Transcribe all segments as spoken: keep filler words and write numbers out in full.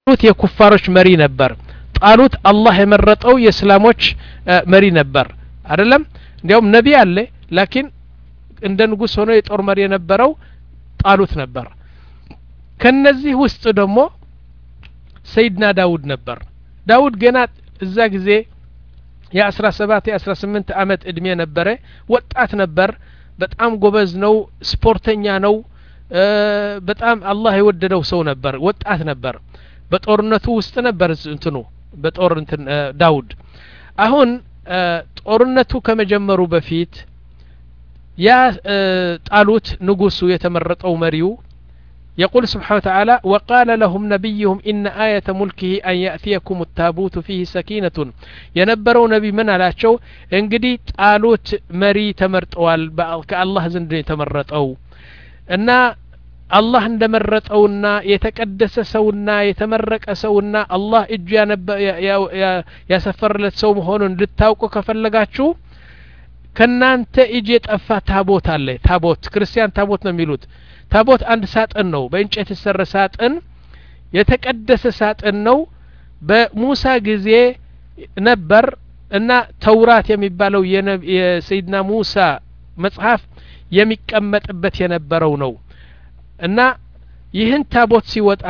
የኩፋሮች መሪ ነበር ጣሉት አላህ የመረጠው የእስላሞች መሪ ነበር አይደለም እንዲያውም ነብይ አለ ላኪን እንደ ንጉስ ሆኖ የጦር መሪ የነበረው ጣሉት ነበር ከነዚህ ውስጥ ደግሞ ሰይድና ዳውድ ነበር ዳውድ ገና እዛ ጊዜ የ17 የ18 አመት እድሜ ነበረ ወጣት ነበር በጣም ጎበዝ ነው ስፖርተኛ ነው በጣም አላህ የወደደው ሰው ነበር ወጣት ነበር በጦርነቱ ውስጥ ነበር እንትኑ በጦር እንትን ዳውድ አሁን ጦርነቱ ከመጀመሩ በፊት ያ ጣሉት ንጉሱ የተመረጠው መሪው يقول سبحانه وتعالى وقال لهم نبيهم إن آية ملكه أن يأتيكم التابوت فيه سكينة ينبروا نبي من على شو انقدي طالوت مري تمرطوال كالله زند تمرطوا ان الله እንደመረጠውና የተቀደሰ ሰውና የተመረቀ ሰውና አላህ እጁ ያሰፈረለት ሰው መሆኑን ልታውቁ ከፈለጋችሁ ከናንተ እጅ የጠፋ ታቦት አለ ታቦት ክርስቲያን ታቦት ነው የሚሉት ታቦት አንድ ሳጥን ነው በእንጨት የተሰራ ሳጥን የተቀደሰ ሳጥን ነው በሙሳ ጊዜ ነበር እና ተውራት የሚባለው የሰይድና ሙሳ መጽሐፍ የሚቀመጥበት የነበረው ነው እና ይህን ታቦት ሲወጣ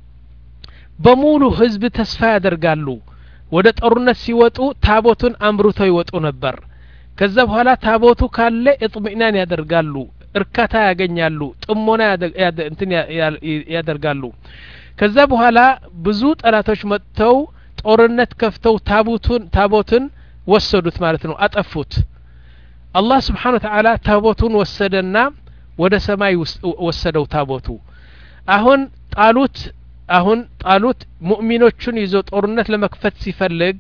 በሙሉ ህዝብ ተስፋ ያደርጋሉ ወደ ጦርነት ሲወጡ ታቦቱን አምሩተው ይወጡ ነበር ከዛ በኋላ ታቦቱ ካለ እጥሚናን ያደርጋሉ እርካታ ያገኛሉ ጥሞና እንትን ያደርጋሉ ከዛ በኋላ ብዙ ጠላቶች መጥተው ጦርነት ከፍተው ታቦቱን ታቦቱን ወሰዱት ማለት ነው አጠፉት አላህ Subhanahu Wa Ta'ala ታቦቱን ወሰደና ወደ ሰማይ ወሰደው ታቦቱ አሁን ጣሉት አሁን ጣሉት ሙእሚኖቹን ይዞ ጦርነት ለመክፈት ሲፈልግ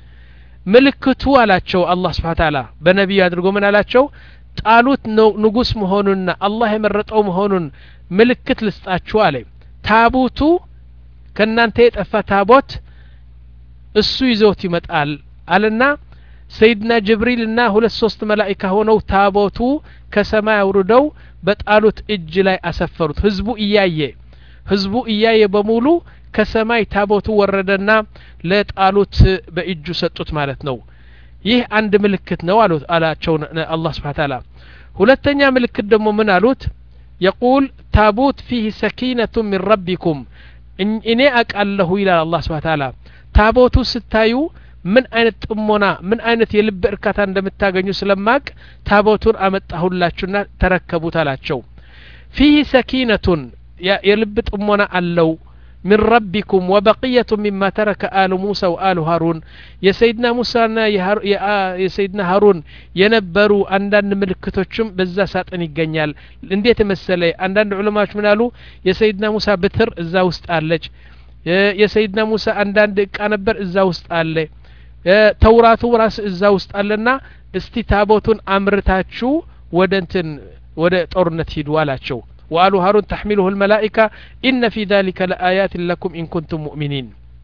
ምልክቱ አላቸው አላህ Subhanahu Wa Ta'ala በነብዩ አድርጎ ምን አላቸው ጣሉት ንጉስ መሆኑንና አላህ የመረጠው መሆኑን ምልክት ልስጣችሁ አለ ታቦቱ ከናንተ የጠፋ ታቦት እሱ ይዞት ይመጣል አለና ሰይድና ጅብሪልና ሁለት ሶስት መላእክት ሆነው ታቦቱ ከሰማይ አውርደው በጣሉት እጅ ላይ አሰፈሩት ህዝቡ እያየ ህዝቡ እያየ በሙሉ ከሰማይ ታቦቱ ወረደና ለጣሉት በእጁ ሰጡት ማለት ነው ይህ አንድ ምልክት ነው አሉት አላቸው አላህ Subhanahu Wa Ta'ala ሁለተኛ ምልክት ደግሞ ምን አሉት يقول تابوت فيه سكينة من ربكم እኔ አቃለሁ ይላል አላህ Subhanahu Wa Ta'ala ታቦቱ ስታዩ ምን አይነት ጥሞና ምን አይነት የልብ እርካታ እንደምታገኙ ስለማቅ ታቦቱን አመጣሁላችሁና ተረከቡት አላቸው فيه سكينة የልብ ጥሞና አለው من ربكم وبقية مما ترك آل موسى وآل هارون يا سيدنا موسى يا سيدنا هارون ينبروا عندنا ملكتوچم بዛ ሳጥን ይገኛል እንዴት መሰለይ አንዳንድ ዑለማዎች ምን አሉ የሰይድና ሙሳ በትር እዛ ውስጥ አለች የሰይድና ሙሳ አንዳንድ እቃ ነበር እዛ ውስጥ አለ ተውራቱ ራስ እዛ ውስጥ አለና እስቲ ታቦቱን አምርታችሁ ወደ እንትን ወደ ጦርነት ሂዱ አላቸው وقالوا هارون تحمله الملائكة إن في ذلك لآيات لكم إن كنتم مؤمنين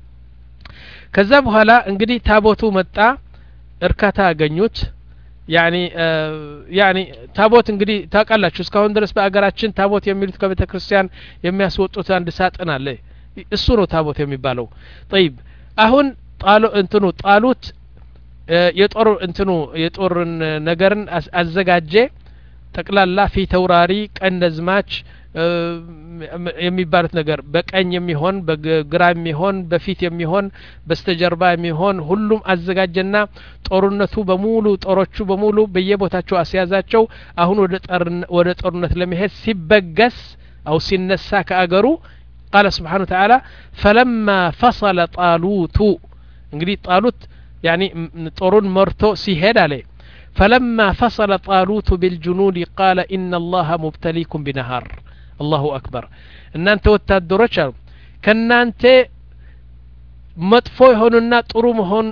كذبها لا انقدي تابوتو متى اركاتا غنيوت يعني آه يعني تابوت انقدي تاقالاتشو اسكاون درس بأقراتشن تابوت يميلوت كبيتا كريستيان يمياسوطوت عند ساتنا لي السونو تابوت يميبالو طيب اهون طالو انتنو طالوت آه يطور انتنو يطور نغرن ازغاجه ጠቅላላ ፊ ተውራሪ ቀንደዝማች የሚባሉት ነገር በቀኝ የሚሆን በግራ የሚሆን በፊት የሚሆን በስተጀርባ የሚሆን ሁሉም አዘጋጀና ጦርነቱ በሙሉ ጦሮቹ በሙሉ በየቦታቸው አስያዛቸው አሁን ወደ ወደ ጦርነት ለመሄድ ሲበገስ አው ሲነሳ ከአገሩ قال سبحانه وتعالى فلما فصل طالوت እንግዲህ ጣሉት يعني ጦሩን መርቶ ሲሄድ አለ فلما فصل طالوت بالجنود قال إن الله مبتليكم بنهر الله أكبر إن أنت وتدرج كنا أنت مطفو هوننا طرو مهون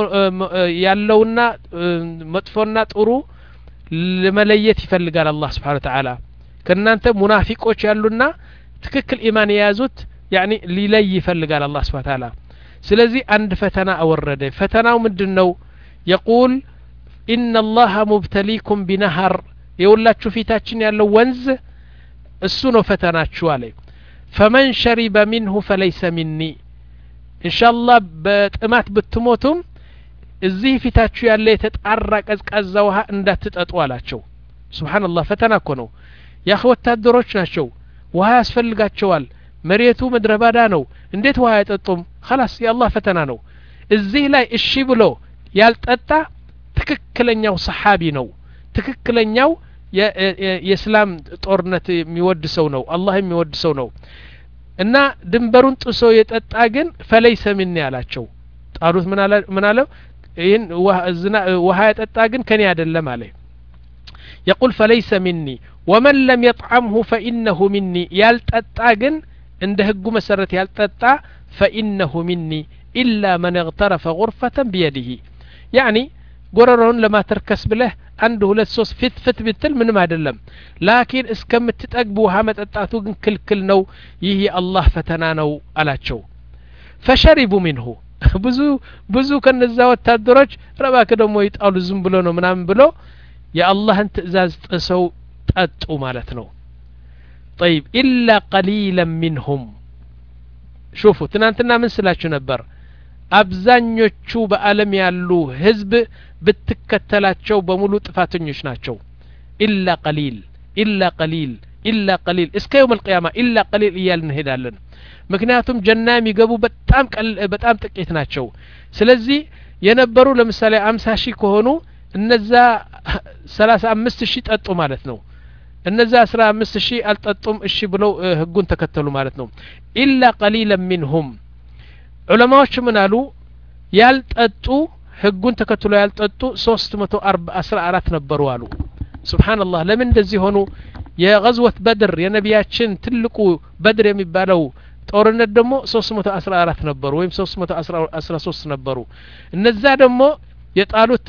يالونا مطفونا طرو لمليت يفلق على الله سبحانه وتعالى كنا أنت منافقوش يالونا تككل إيمان يازوت يعني للي يفلق على الله سبحانه وتعالى سلزي عند فتنا أورده فتنا ومدنو يقول إن الله مبتليكم بنهر يقولاتشو فيتاتشن يالو ونز السنو فتناتشو عليه فمن شرب منه فليس مني ኢንሻአላህ በጥማት ብትሞቱም እዚህ ፊታችሁ ያለ የተጣራ ቀዝቃዛ ውሃ እንዳትጠጡ አላቸው ሱብሃንአላህ ፈተና እኮ ነው ያ ወታደሮች ናቸው ውሃ ያስፈልጋቸዋል መሬቱ ምድረባዳ ነው እንዴት ውሃ አይጠጡም خلاص የአላህ ፈተና ነው እዚህ ላይ እሺ ብሎ ያልጠጣ ትክክለኛው ሰሃቢ ነው ትክክለኛው የእስላም ጦርነት የሚወድ ሰው ነው አላህ የሚወድ ሰው ነው እና ድንበሩን ጥሶ የጠጣ ግን ፈለይሰ ሚኒ አላቸው ጣሉት ምን አለ ምን አለ ይህን ውሃ የጠጣ ግን ከኔ አይደለም አለ يقول فليس مني ومن لم يطعمه فإنه مني يالتطا ግን እንደ ህጉ መሰረት ያልጠጣ فإنه مني إلا من اغترف غرفة بيده يعني ጎረሮን ለማተርከስ ብለህ አንድ ሁለት ሶስት ፍት ፍት ብትል ምንም አይደለም ላኪን እስከምትጠግቡ ውሃ መጠጣቱ ግን ክልክል ነው ይህ የአላህ ፈተና ነው አላቸው فشربوا منه ብዙ ብዙ ከነዛ ወታደሮች ረባከ ደሞ ይጣሉ ዝም ብሎ ነው ምናምን ብሎ የአላህን ትእዛዝ ጥሰው ጠጡ ማለት ነው طيب إلا قليلا منهم شوفوا ትናንትና ምን ስላችሁ ነበር አብዛኞቹ በአለም ያሉ ህዝብ ብትከተላቸው በሙሉ ጥፋተኞች ናቸው إلا قليل إلا قليل إلا قليل እስከ يوم القيامة إلا قليل እያልን ሄዳለን ምክንያቱም ጀና የሚገቡ በጣም በጣም ጥቂት ናቸው ስለዚህ የነበሩ ለምሳሌ አምሳ ሺህ ከሆኑ እነዛ ሰላሳ አምስት ሺህ ጠጡ ማለት ነው እነዛ አስራ አምስት ሺህ አልጠጡም እሺ ብለው ህጉን ተከተሉ ማለት ነው إلا قليلا منهم ዑለማዎች ምን አሉ ያልጠጡ ህጉን ተከትሎ ያልጠጡ ሶስት መቶ አስራ አራት ነበሩ አሉ ሱብሃንአላህ ለምን እንደዚህ ሆኑ የغزوة بدر የነቢያችን ትልቁ በድር የሚባለው ጦርነት ደግሞ ሶስት መቶ አስራ አራት ነበሩ ወይም ሶስት መቶ አስራ ሶስት ነበሩ እነዛ ደግሞ የጣሉት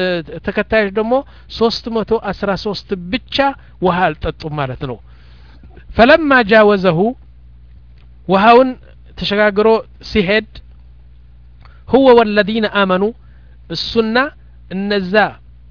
ተከታዮች ደግሞ ሶስት መቶ አስራ ሶስት ብቻ ውሃ አልጠጡም ማለት ነው فلما جاوزه ውሃውን ተሸጋግሮ ሲሄድ هو والذين آمنوا السنة النزا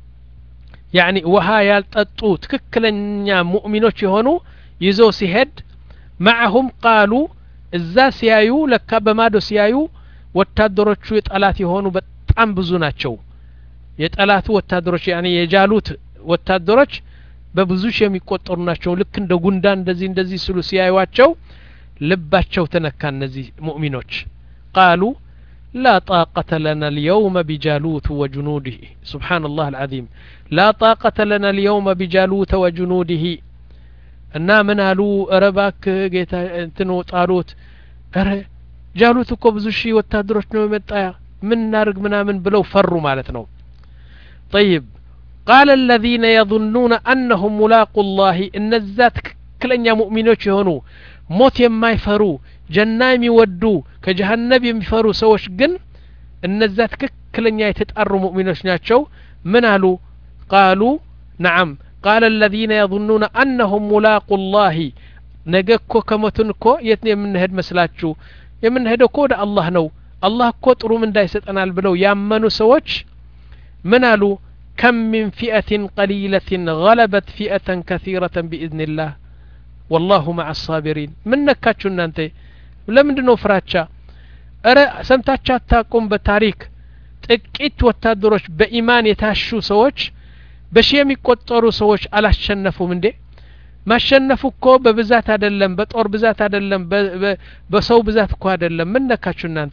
يعني وها يالططو تككلኛ ሙእሚኖች የሆኑ ይዞ ሲሄድ معهم قالوا እዛ ሲያዩ ለካ በማዶ ሲያዩ ወታደሮቹ የጠላት የሆኑ በጣም ብዙ ናቸው የጠላቱ ወታደሮች يعني የጃሉት ወታደሮች በብዙ ሺህ የሚቆጠሩ ናቸው ልክ እንደ ጉንዳን እንደዚህ እንደዚህ ስሉ ሲያዩዋቸው ልባቸው ተነካ እነዚህ ሙእሚኖች قالوا لا طاقة لنا اليوم بجالوت وجنوده سبحان الله العظيم لا طاقة لنا اليوم بجالوت وجنوده እና ምን አሉ ረባክ ጌታ እንትኑ ጣሉት አረ ጃሉት እኮ ብዙ ሺህ ወታደሮች ነው የመጣ ምን ናርግ ምናምን ብለው ፈሩ ማለት ነው طيب قال الذين يظنون انهم ملاقوا الله ان ذات ክለኛ ሙእሚኖች የሆኑ ሞት የማይፈሩ ጀና የሚወዱ ከጀሃነም የሚፈሩ ሰዎች ግን እነዛ ትክክለኛ የተጣሩ ሙእሚኖች ናቸው ምን አሉ قالوا نعم قال الذين يظنون انهم ملاقوا الله ነገኮ ከሞቱንኮ የት ነው የምንሄድ መስላችሁ የምንሄደው እኮ ወደ አላህ ነው አላህ እኮ ጥሩ ምን እንዳይሰጠናል ብለው ያመኑ ሰዎች ምን አሉ كم من فئة قليلة غلبت فئة كثيرة بإذن الله والله مع الصابرين من ነካችሁ እናንተ ለምንድነው ፍራቻ አረ ሰምታችሁ አታውቁም በታሪክ ጥቂት ወታደሮች በኢማን የታሹ ሰዎች በሺ የሚቆጠሩ ሰዎች አላሸነፉም እንዴ ማሸነፉ እኮ በብዛት አይደለም በጦር ብዛት አይደለም በሰው ብዛት እኮ አይደለም ምን ነካችሁ እናንተ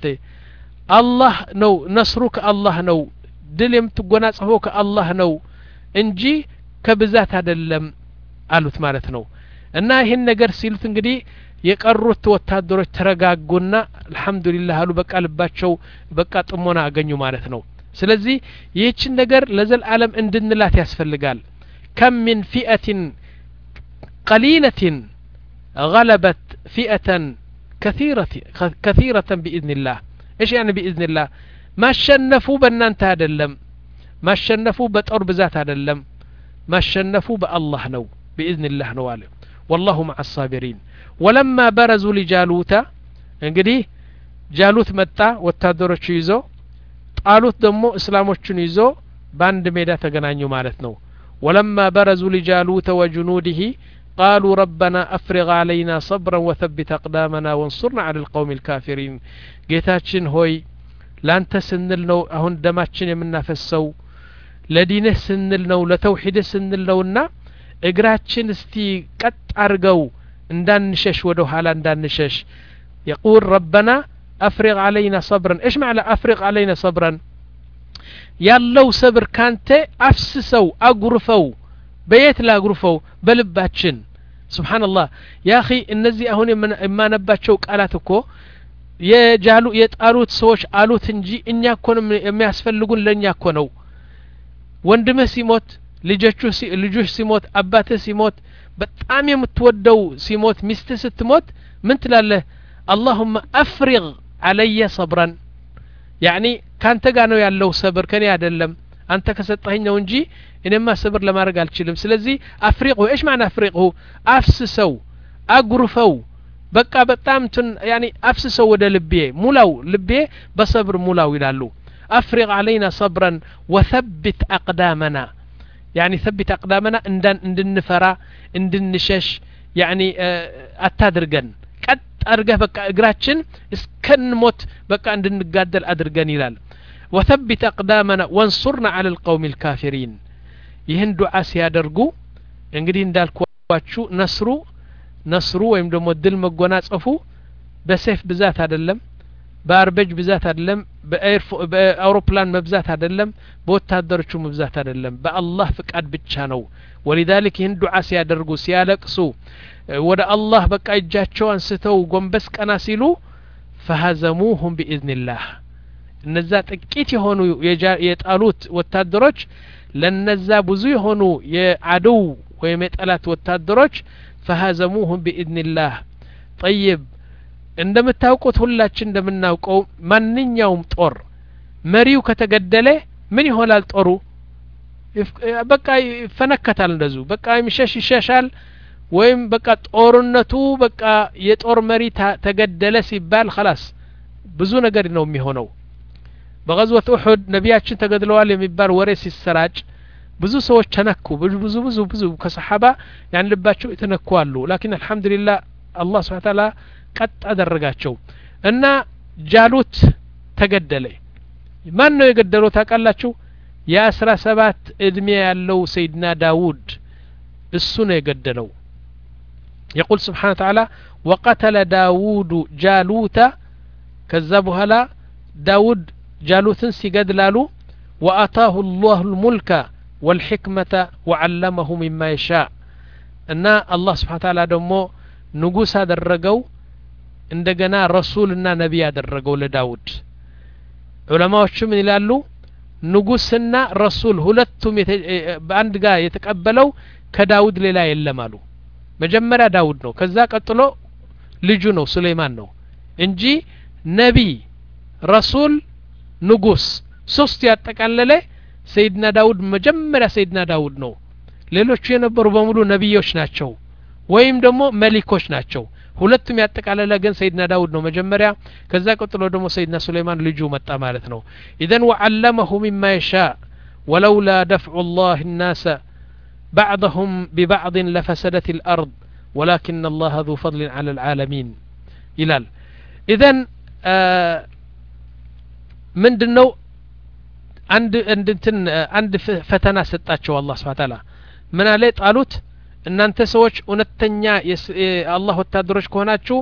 አላህ ነው ነስሩ ከአላህ ነው ድል የምትጎናጸፈው ከአላህ ነው እንጂ ከብዛት አይደለም አሉት ማለት ነው እና ይሄን ነገር ሲሉት እንግዲህ የቀሩት ወታደሮች ተረጋጉና አልহামዱሊላህ አሉ በቃ ልባቸው በቃ ጥሞና አገኙ ማለት ነው ስለዚህ ይህችን ነገር ለዘላለም እንድንላት ያስፈልጋል كم من فئة قليلة غلبت فئة كثيرة كثيرة بإذن الله ايش يعني بإذن الله ما شنفوا بنانت አይደለም ما شنفوا بطور بذات አይደለም ما شنفوا بالله ነው بإذن الله ነው አለ والله مع الصابرين ولما برزوا لجالوت እንግዲህ ጃሉት መጣ ወታደሮቹ ይዞ ጣሉት ደግሞ እስላሞቹን ይዞ ባንድ ሜዳ ተገናኙ ማለት ነው ولما برزوا لجالوت وجنوده قالوا ربنا أفرغ علينا صبرا وثبت أقدامنا وانصرنا على القوم الكافرين ጌታችን ሆይ ላንተ ስንል ነው አሁን ደማችን የምናፈሰው ለዲንህ ስንል ነው ለተውሂድ ስንል ነውና እግራችን እስቲ ቀጥ አርገው እንዳንሸሽ ወደ ኋላ እንዳንሸሽ يقول ربنا افرغ علينا صبرا ايش معنى افرغ علينا صبرا ያለው ሰብር ካንተ አፍስሰው አጉርፈው በየት ላጉርፈው በልባችን ሱብሃንአላህ ያ اخي እነዚህ አሁን የማነባቸው ቃላት እኮ የጃሉ የጣሉት ሰዎች አሉት እንጂ እኛ እኮ የሚያስፈልጉን ለኛ እኮ ነው ወንድምህ ሲሞት ልጆቹ ልጆች ሲሞት አባትህ ሲሞት በጣም የምትወደው ሲሞት ሚስትህ ስትሞት ምን ትላለህ اللهم افرغ علي صبرا يعني ካንተ ጋር ነው ያለው ሰብር ከኔ አይደለም አንተ ከሰጠኸኝ ነው እንጂ እኔማ ሰብር ለማድረግ አልችልም ስለዚህ አፍሪቁ ايش معنى افرقه አፍስሰው አጉርፈው በቃ በጣም ትን يعني አፍስሰው ወደ ልቤ ሙላው ልቤ በሰብር ሙላው ይላሉ افرغ علينا صبرا وثبت اقدامنا يعني ثبت اقدامنا اندن እንድንፈራ እንድንሸሽ يعني አታድርገን ቀጥ አርገህ በቃ እግራችን እስከንሞት በቃ እንድንጋደል አድርገን ይላል وثبت اقدامنا وانصرنا على القوم الكافرين ይህን ዱዓ ሲያደርጉ እንግዲህ እንዳልኳችሁ ነስሩ ነስሩ ወይም ደግሞ ድል መጎናጸፉ በሰይፍ ብዛት አይደለም በአርበጅ ብዛት አይደለም በአውሮፕላን መብዛት አይደለም በወታደሮቹ መብዛት አይደለም በአላህ ፍቃድ ብቻ ነው ولذلك ይህን ዱዓ ሲያደርጉ ሲያለቅሱ ወደ አላህ በቃ እጃቸው አንስተው ጎንበስ ቀና ሲሉ فهزموهم باذن الله እነዛ ጥቂት የሆኑ የጣሉት ወታደሮች ለነዛ ብዙ የሆኑ የአደው ወይም የጠላት ወታደሮች فهزموهم باذن الله طيب እንደምታውቁት ሁላችን እንደምናውቀው ማንኛውም ጦር መሪው ከተገደለ ምን ይሆናል ጦሩ በቃ ይፈነከታል እንደዙ በቃ የሚሸሽ ይሸሻል ወይም በቃ ጦርነቱ በቃ የጦር መሪ ተገደለ ሲባል خلاص ብዙ ነገር ነው የሚሆነው በغزوة احد ነቢያችን ተገድለዋል የሚባል ወሬ ሲሰራጭ ብዙ ሰዎች ተነኩ ብዙ ብዙ ብዙ ብዙ ከሰሃባ ያን ልባቸው የተነኩአሉ لكن الحمد لله الله سبحانه وتعالى ቀጥ አደረጋቸው እና ጃሉት ተገደለ ማን ነው የገደለው ታውቃላችሁ የ17 እድሜ ያለው ሰይድና ዳውድ እሱ ነው የገደለው يقول سبحانه وتعالى وقتل داود جالوت كذا بهلا داود جالوتن سيقدلالو وآتاه الله الملك والحكمة وعلمه مما يشاء ان الله سبحانه وتعالى دمو نغوس አደረገው እንደገና ረሱልና ነብይ አደረገው ለዳውድ ዑለማዎቹ ምን ይላሉ ንጉስና ረሱል ሁለቱም በአንድ ጋር የተቀበለው ከዳውድ ሌላ የለም አሉ መጀመሪያ ዳውድ ነው ከዛ ቀጥሎ ልጁ ነው ሱሌማን ነው እንጂ ነብይ ረሱል ንጉስ ሶስት ያጠቃለለ ሰይድና ዳውድ መጀመሪያ ሰይድና ዳውድ ነው ሌሎቹ የነበሩ በሙሉ ነብዮች ናቸው ወይም ደግሞ መሊኮች ናቸው ሁለቱም ያጠቃለለ ግን ሰይድና ዳውድ ነው መጀመሪያ ከዛ ቀጥሎ ደግሞ ሰይድና ሱሌማን ልጁ መጣ ማለት ነው اذا وعلمه مما يشاء ولولا دفع الله الناس بعضهم ببعض لفسدت الارض ولكن الله ذو فضل على العالمين ይላል اذا ምንድነው አንድ እንትን አንድ ፈተና ሰጣቸው አላህ Subhanahu Wa Ta'ala ምን አለ ጣሉት እናንተ ሰዎች እውነተኛ የአላህ ወታደሮች ከሆናችሁ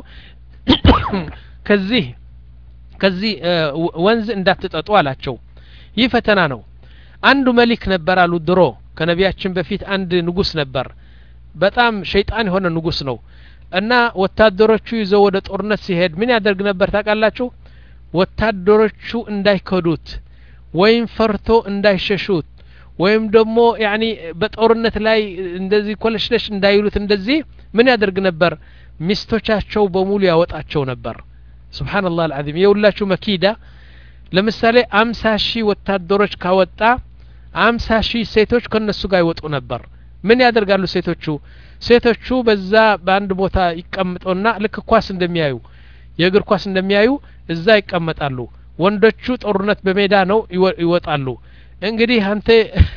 ከዚህ ከዚህ ወንዝ እንዳትጠጡ አላቸው ይህ ፈተና ነው አንዱ መሊክ ነበር አሉ ድሮ ከነቢያችን በፊት አንድ ንጉስ ነበር በጣም ሸይጣን የሆነ ንጉስ ነው እና ወታደሮቹ ይዘው ወደ ጦርነት ሲሄድ ምን ያደርግ ነበር ታውቃላችሁ ወታደሮቹ እንዳይከዱት ወይም ፈርቶ እንዳይሸሹት ወይም ደግሞ يعني በጦርነት ላይ እንደዚህ ኮለሽለሽ እንዳይሉት እንደዚህ ምን ያደርግ ነበር ሚስቶቻቸው በሙሉ ያወጣቸው ነበር ሱብሃንአላህ العظيم የውላችሁ መኪዳ ለምሳሌ አምሳ ሺህ ወታደሮች ካወጣ አምሳ ሺህ ሴቶች ከነሱ ጋር ይወጡ ነበር ምን ያደርጋሉ ሴቶቹ ሴቶቹ በዛ በአንድ ቦታ ይቀመጡና ልክ ኳስ እንደሚያዩ የእግር ኳስ እንደሚያዩ እዛ ይቀመጣሉ ወንዶቹ ጦርነት በሜዳ ነው ይወጣሉ እንግዲህ አንተ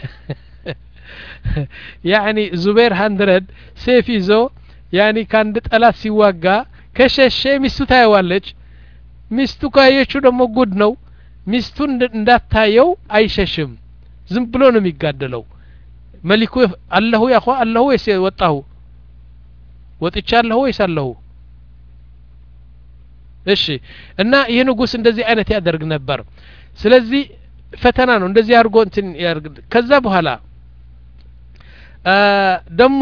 يعني ዙበይር መቶ ሴፍ ይዞ يعني ካንድ ጠላት ሲዋጋ ከሸሸ ሚስቱ ታይዋለች ሚስቱ ካየችው ደግሞ ጉድ ነው ሚስቱን እንዳታየው አይሸሽም ዝም ብሎ ነው የሚጋደለው መሊኩ አላሁ ያኹ አላሁ ወይስ ወጣሁ ወጥቻለሁ ወይስ አላሁ እሺ እና ይሄ ንጉስ እንደዚህ አይነት ያደርግ ነበር ስለዚህ ፈተና ነው እንደዚህ አድርጎ እንትን ያርግ ከዛ በኋላ ደሞ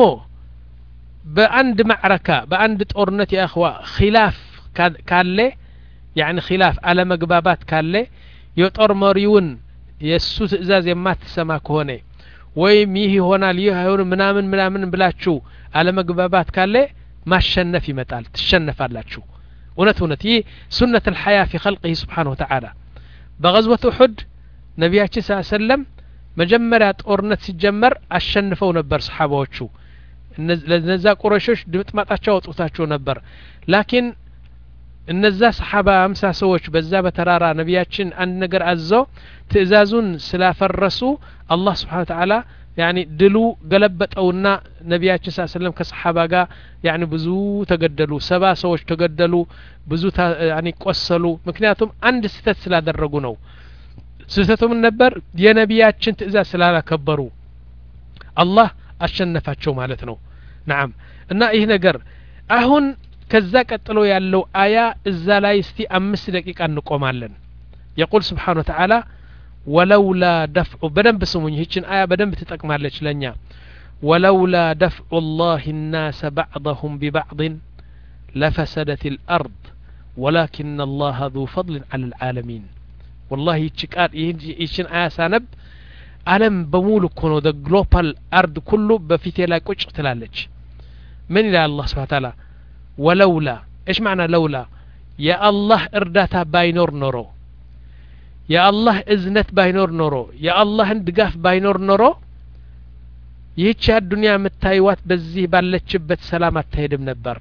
በአንድ ማዕረካ በአንድ ጦርነት ያ اخوا ኺላፍ ካለ يعني ኺላፍ على መግባባት ካለ የጦር መሪውን የሱ ትእዛዝ የማትሰማ ከሆነ ወይም ይህ ይሆናል ይህ አይሆንም ምናምን ምናምን ብላችሁ على መግባባት ካለ ማሸነፍ ይመጣል ትሸነፋላችሁ እውነት እውነት ይህ ሱነተ الحياة في خلقه سبحانه وتعالى በغزوة أحد ነብያችን ሰለላሁ ዐለይሂ ወሰለም መጀመሪያ ጦርነት ሲጀመር አሸንፈው ነበር ሰሃባዎቹ ለነዛ ቁረይሾች ድምጥማጣቸው አውጥታቸው ነበር ላኪን እነዛ ሰሃባ ሃምሳ ሰዎች በዛ በተራራ ነብያችን አንድ ነገር አዘው ትእዛዙን ስላፈረሱ አላህ Subhanahu Wa Ta'ala يعني ድሉ ገለበጠውና ነብያችን ሰለላሁ ዐለይሂ ወሰለም ከሰሃባ ጋር يعني ብዙ ተገደሉ ሰባ ሰዎች ተገደሉ ብዙ يعني ቆሰሉ ምክንያቱም አንድ ስህተት ስላደረጉ ነው ስህተቱም ነበር የነብያችን ትእዛዝ ስላላከበሩ አላህ አሸነፋቸው ማለት ነው نعم እና ይህ ነገር አሁን ከዛ ቀጥሎ ያለው አያ እዛ ላይ እስቲ አምስት ደቂቃ እንቆማለን يقول سبحانه وتعالى ولولا دفع بدنب سموني هيچن آية بدنب تتقمالش لنيا ولولا دفع الله الناس بعضهم ببعض لفسدت الأرض ولكن الله ذو فضل على العالمين والله يتشكار يهيچن آية سانب عالم بمولو كونو the global أرض كله بفيتي لا كوش تلالج من إلى الله سبحانه وتعالى ولولا إيش معنى لولا يا الله إرداتا باينور نورو يا الله إذنت باينور نورو يا الله اندقاف باينور نورو يهيش الدنيا متايوات بزيه بالتشبت سلامات تهدم نبر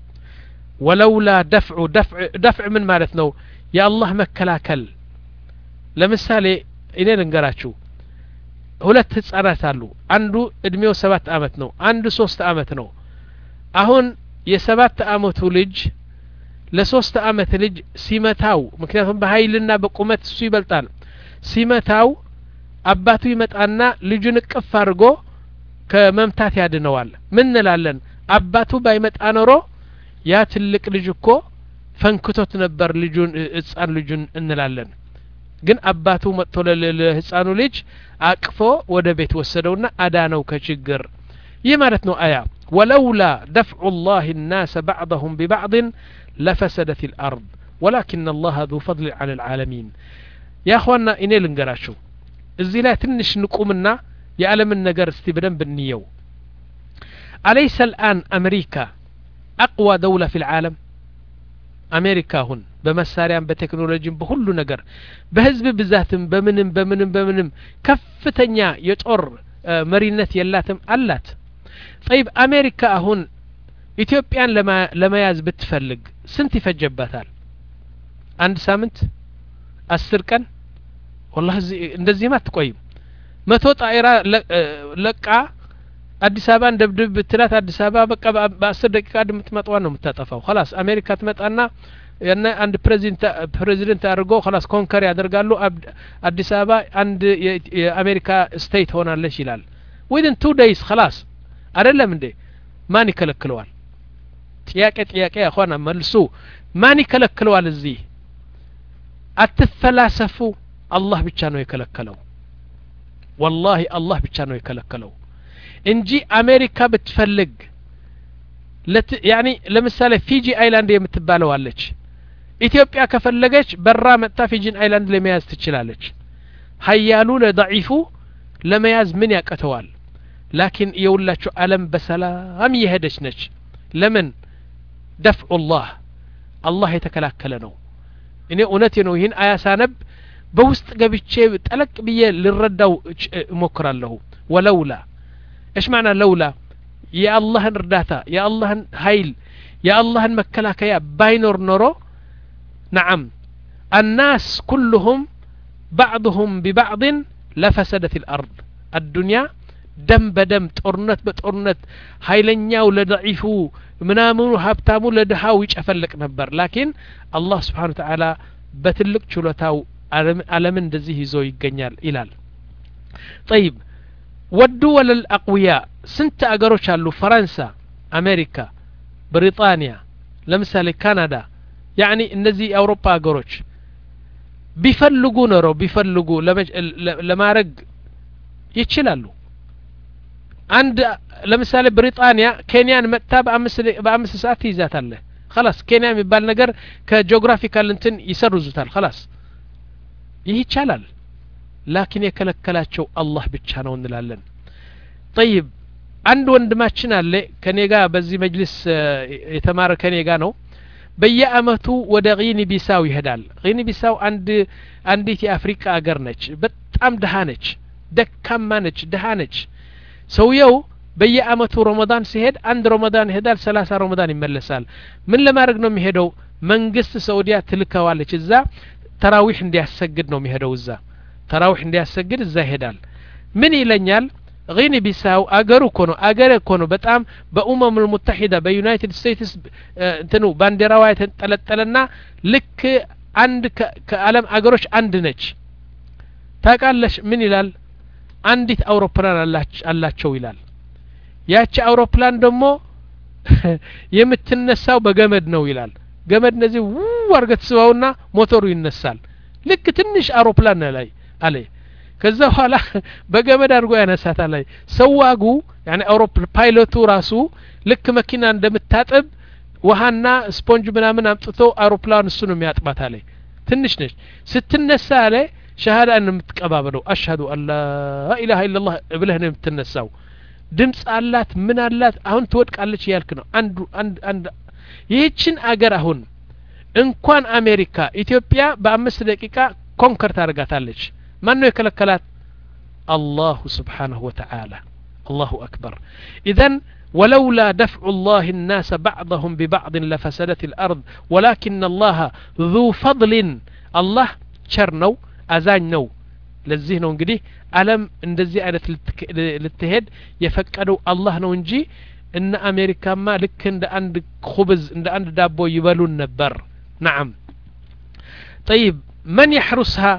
ولولا دفع دفع دفع من مالتنو يا الله مكلاكل لمثالي إنين انقراتشو ሁለት ህፃናት አሉ አንዱ እድሜው ሰባት አመት ነው አንዱ ሶስት አመት ነው አሁን የሰባት አመቱ ልጅ ለሶስት አመት ልጅ ሲመታው ምክንያቱም በኃይልና በቁመት እሱ ይበልጣል ሲመታው አባቱ ይመጣና ልጁን እቅፍ አድርጎ ከመምታት ያድነዋል ምን እንላለን አባቱ ባይመጣ ኖሮ ያ ትልቅ ልጅ እኮ ፈንክቶት ነበር ልጁን ህፃን ልጁን እንላለን ግን አባቱ መጥቶ ለህፃኑ ልጅ አቅፎ ወደ ቤት ወሰደውና አዳነው ከችግር ይህ ማለት ነው አያ ولولا دفع الله الناس بعضهم ببعض لفسدت الأرض ولكن الله ذو فضل على العالمين يا اخوانا اني لنقراشو እዚህ ላይ ትንሽ ንቁምና የዓለምን ነገር እስቲ በደንብ እንየው أليس الآن أمريكا أقوى دولة في العالم أمريكا هون بمساريان بتكنولوجيم بكل ነገር በህዝብ ብዛትም በምንም በምንም በምንም ከፍተኛ የጦር መሪነት የላትም አላት طيب አሜሪካ አሁን ኢትዮጵያን ለመያዝ ብትፈልግ ስንት ይፈጀባታል አንድ ሳምንት አስር ቀን والله እንደዚህ ማትቆይም መቶ ጣይራ ለቃ አዲስ አበባ እንደብድብ ብትላት አዲስ አበባ በቃ በ10 ደቂቃ ድምትመጣው ነው የምታጠፋው خلاص አሜሪካ ትመጣና ያና አንድ ፕሬዚደንት ፕሬዚደንት አድርጎ خلاص ኮንከር ያደርጋሉ አዲስ አበባ አንድ የአሜሪካ ስቴት ሆናለች ይላል within two days خلاص አይደለም እንዴ ማን ይከለክለዋል ጥያቄ ጥያቄ አخواና መልሱ ማን ይከለክለዋል እዚህ አትፈላሰፉ አላህ ብቻ ነው የከለከለው والله አላህ ብቻ ነው የከለከለው እንጂ አሜሪካ ብትፈልግ ለት يعني ለምሳሌ ፊጂ አይላንድ የምትባለው አለች ኢትዮጵያ ከፈለገች በራ መጣ ፊጂን አይላንድ ለመያዝ ትችላለች ሀያሉ ለضعيፉ ለመያዝ ምን ያቀተዋል لكن يولاچو ዓለም በሰላም ይሄደች ነች ለምን دفع الله الله የተከላከለ ነው እኔ እውነቴ ነው ይሄን አያሳነብ በውስጥ ገብቼ ጠለቅ ብዬ ልረዳው ሞክራለሁ ወለውላ ايش معنى لولا يا الله እርዳታ يا الله ኃይል يا الله መከላከያ ባይኖር ኖሮ نعم الناس كلهم بعضهم ببعض لفسدت الأرض الدنيا ደም በደም ጦርነት በጦርነት ኃይለኛው ለضعيፉ ምናምኑ ሀብታሙ ለድሃው ይጨፈልቅ ነበር ላኪን አላህ Subhanahu Wa Ta'ala በትልቅ ችሎታው ዓለም እንደዚህ ይዞ ይገኛል ይላል طيب والدول الأقوياء ስንት አገሮች አሉ ፈረንሳ አሜሪካ ብሪጣንያ ለምሳሌ ካናዳ يعني እነዚህ የአውሮፓ አገሮች ቢፈልጉ ነው ቢፈልጉ ለማረግ ይችላሉ አንድ ለምሳሌ ብሪጣንያ ኬንያን መጣ በአምስት በአምስት ሰዓት ይዛታለህ خلاص ኬንያ የሚባል ነገር ከጂኦግራፊካል እንትን ይሰርዙታል خلاص ይህ ይቻላል ላኪን የከለከላቸው አላህ ብቻ ነው እንላለን طيب አንድ ወንድማችን አለ ከኔ ጋር በዚህ መጅልስ የተማረ ከኔ ጋር ነው በየአመቱ ወደ ጊኒ ቢሳው ይሄዳል ጊኒ ቢሳው አንድ አንዲት የአፍሪካ አገር ነች በጣም ደሃ ነች ደካማ ነች ደሃ ነች ሰውየው በየአመቱ ረመዳን ሲሄድ አንድ ረመዳን ይሄዳል ሰላሳ ረመዳን ይመለሳል ምን ለማድረግ ነው የሚሄደው መንግስት ሳውዲያ ትልከዋለች እዛ ተራዊህ እንዲያሰግድ ነው የሚሄደው እዛ ተራዊህ እንዲያሰግድ እዛ ይሄዳል ምን ይለኛል ጊኒ ቢሳው አገሩ እኮ ነው አገር እኮ ነው በጣም በኡመም المتحده በዩናይትድ ስቴትስ እንትኑ ባንዲራዋ የተንጠለጠለና ልክ አንድ ከዓለም አገሮች አንድ ነች ታቃለሽ ምን ይላል አንዲት አውሮፕላን አላቸው ይላል ያቺ አውሮፕላን ደግሞ የምትነሳው በገመድ ነው ይላል ገመድ ነዚህ ወርገት ስባውና ሞተሩ ይነሳል ልክ ትንሽ አውሮፕላን ላይ አለ ከዛ ኋላ በገመድ አድርጎ ያነሳታል ላይ ሰዋጉ يعني አውሮፕላን ፓይሎቱ ራሱ ልክ መኪና እንደምታጠብ ውሃና ስፖንጅ ምናምን አምጥቶ አውሮፕላን እሱ ነው የሚያጥባት አለ ትንሽ ነች ስትነሳ አለ ሸሃዳ እንምትቀባበለው አሽሃዱ አላ ኢላሃ ኢላላህ ብለህ ነው የምትነሳው ድምጽ አላት ምን አላት አሁን ትወድቃለች ያልክ ነው አንዱ አንድ አንድ ይህችን አገር አሁን እንኳን አሜሪካ ኢትዮጵያ በአምስት ደቂቃ ኮንከር ታርጋታለች ማን ነው የከለከላት አላህ Subhanahu Wa Ta'ala الله أكبر إذن ولولا دفع الله الناس بعضهم ببعض لفسدت الأرض ولكن الله ذو فضل الله شرنو አዛኝ ነው ለዚህ ነው እንግዲህ ዓለም እንደዚህ አይነት ልትሄድ የፈቀደው አላህ ነው እንጂ እነ አሜሪካማ ልክ እንደ አንድ ኹብዝ እንደ አንድ ዳቦ ይበሉን ነበር نعم طيب من يحرسها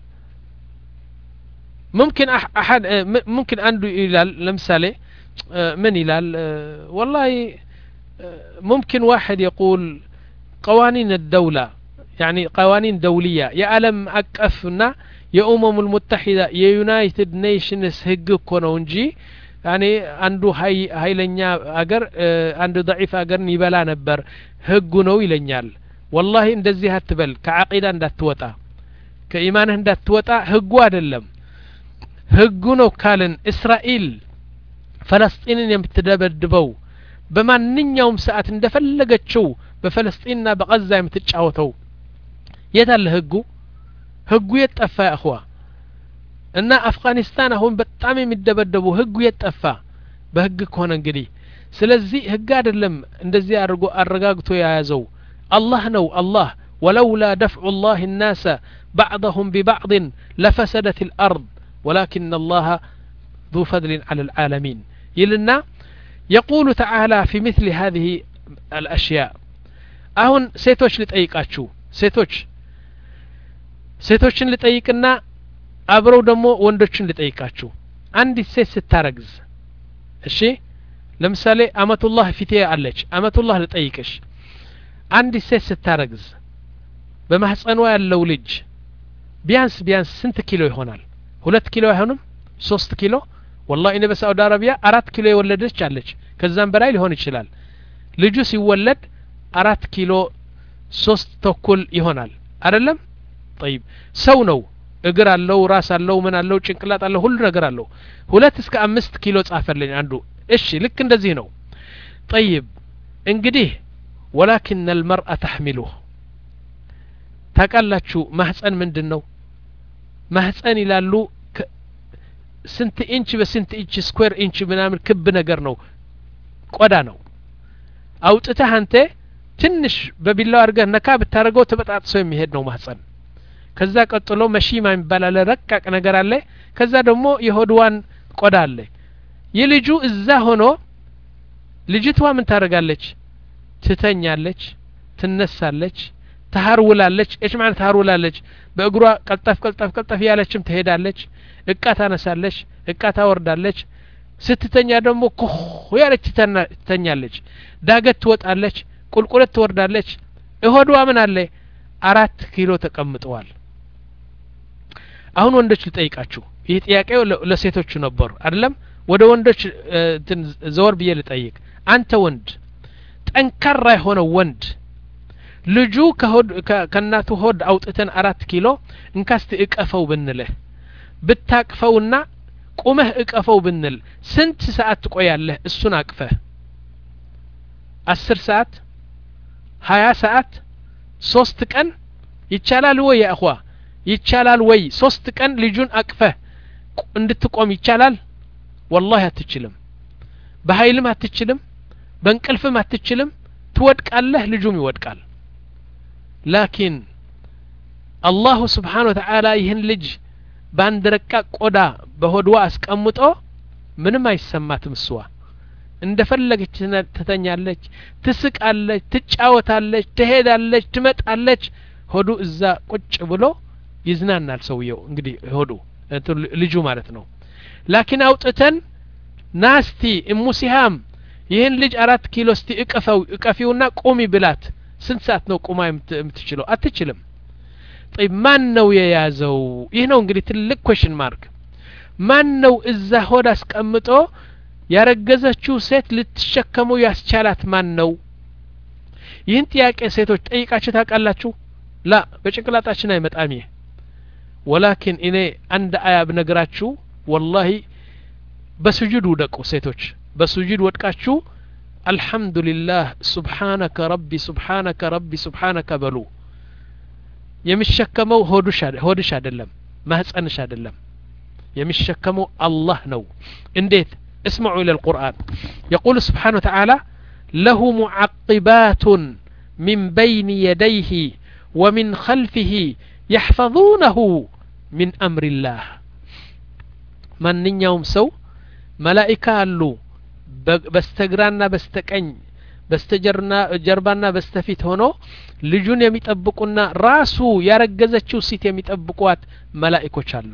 ممكن احد ممكن عنده يلال لمثاله من يلال والله ممكن واحد يقول قوانين الدولة يعني قوانين دولية يا عالم أكفنا يا أمم المتحدة يا يونايتد نيشنز هج كونونجي يعني عنده هاي هاي لنيا أجر عنده ضعيف أجر نبلا نبر هجونو يلنيال والله إن دزي هتبل كعقيدة إن دتوتا كإيمان إن دتوتا هجوا دلهم هجونو كالن إسرائيل فلسطين يمتدبدبو بما نيوم ساعة اندفلقت شو بفلسطيننا بغزة يمتتشاوتو يتال هجو هجو يتأفى أخوة إن أفغانستان هم بتعمي متدبدبو هجو يتأفى بهجك هنا انجلي سلزي هجاد اللم اندزي أرقو أرقاقتو يازو الله نو الله ولولا دفع الله الناس بعضهم ببعض لفسدت الأرض ولكن الله ذو فضل على العالمين يلنا يقول تعالى في مثل هذه الأشياء أهون سيتوش لتأيقاتشو سيتوش سيتوشن لتأيقنا أبرو دمو وندوشن لتأيقاتشو عندي سيت ستارقز الشي لمثالي أمة الله فتية عليك أمة الله لتأيقش عندي سيت ستارقز بمحصنوا اللولج بيانس بيانس سنت كيلو يهونال ሁለት ኪሎ አይሆንም ሶስት ኪሎ والله እኔ በሳውዲ አረቢያ አራት ኪሎ የወለደች አለች ከዛም በላይ ሊሆን ይችላል ልጁ ሲወለድ አራት ኪሎ ሶስት ተኩል ይሆናል አይደለም طيب ሰው ነው እግር አለው ራስ አለው ምን አለው ጭንቅላት አለው ሁሉ ነገር አለው ሁለት እስከ አምስት ኪሎ ጻፈልኝ አንዱ እሺ ልክ እንደዚህ ነው طيب እንግዲህ ولكن المرأة تحمله ታቃላችሁ ማህፀን ምንድነው ማህፀን ይላሉ ስንት ኢንች በስንት ኢንች ስኩዌር ኢንች ምናምን ክብ ነገር ነው ቆዳ ነው አውጥተህ አንተ ትንሽ በቢላው አድርገህ ነካ ብታረገው ተበጣጥሶ የሚሄድ ነው ማህፀን ከዛ ቀጥሎ መሺማ የሚባል አለ ረቃቅ ነገር አለ ከዛ ደግሞ የሆድዋን ቆዳ አለ የልጁ እዛ ሆኖ ልጅቷ ምን ታረጋለች ትተኛለች ትነሳለች ተሃርውላለች እሺ ማለት ተሃርውላለች በእግሯ ቀልጣፍ ቀልጣፍ ቀልጣፍ ያለችም ትሄዳለች እቃ ታነሳለች እቃ ታወርዳለች ስትተኛ ደግሞ ኮህ ያለች ትተኛለች ዳገት ትወጣለች ቁልቁለት ትወርዳለች እሆዷ ምን አለ አራት ኪሎ ተቀምጠዋል አሁን ወንዶች ልጠይቃችሁ ይሄ ጥያቄው ለሴቶች ነበር አይደለም ወደ ወንዶች ዘወር ብዬ ልጠይቅ አንተ ወንድ ጠንካራ የሆነ ወንድ ልጁ ከሆድ ከናቱ ሆድ አውጥተን አራት ኪሎ እንካስት እቀፈው ብንልህ ብታቅፈውና ቁመህ እቀፈው ብንል ስንት ሰዓት ትቆያለህ እሱን አቅፈህ አስር ሰዓት ሀያ ሰዓት ሶስት ቀን ይቻላል ወይ ያخዋ ይቻላል ወይ ሶስት ቀን ልጁን አቅፈህ እንድትቆም ይቻላል والله አትችልም በኃይልም አትችልም በእንቅልፍም አትችልም ትወድቃለህ ልጁም ይወድቃል ላኪን አላህ Subhanahu Wa Ta'ala ይህን ልጅ ባንደረቃ ቆዳ በሆድዋ አስቀምጦ ምንም አይሰማትም እሷ እንደፈለገች ተተኛለች ትስቃለች ትጫወታለች ትሄዳለች ትመጣለች ሆዱ እዛ ቁጭ ብሎ ይዝናናል ሰውየው እንግዲህ ሆዱ ልጁ ማለት ነው ላኪን አውጥተን ናስቲ እሙሲሃም ይህን ልጅ አራት ኪሎ እስቲ እቀፈው እቀፊውና ቁሚ ብላት ስንት ሰዓት ነው ቁማ የምትችለው አትችልም طيب ማን ነው የያዘው ይሄ ነው እንግዲህ ትልቅ question mark ማን ነው እዛ ሆድ አስቀምጦ ያረገዘችው ሴት ልትሸከመው ያስቻላት ማን ነው ይህን ጥያቄ ሴቶች ጠይቃችሁ ታውቃላችሁ ላ በጭንቅላታችን አይመጣም ይሄ ولكن እኔ አንድ አያ ብነግራችሁ والله በስጁድ ወደቁ ሴቶች በስጁድ ወድቃችሁ አልহামዱሊላህ ሱብሃንከ ረቢ ሱብሃንከ ረቢ ሱብሃንከ በሉ የሚሸከመው ሆድሽ ሆድሽ አይደለም ማህፀንሽ አይደለም የሚሸከመው አላህ ነው እንዴት اسمعوا الى القرآن يقول سبحانه وتعالى له معقبات من بين يديه ومن خلفه يحفظونه من امر الله من يوم سو ملائكه አሉ በስተግራና በስተቀኝ በስተጀርና ጀርባና በስተፊት ሆኖ ልጁን የሚጠብቁና ራሱ ያረገዘችው ሴት የሚጠብቁት መላእክቶች አሉ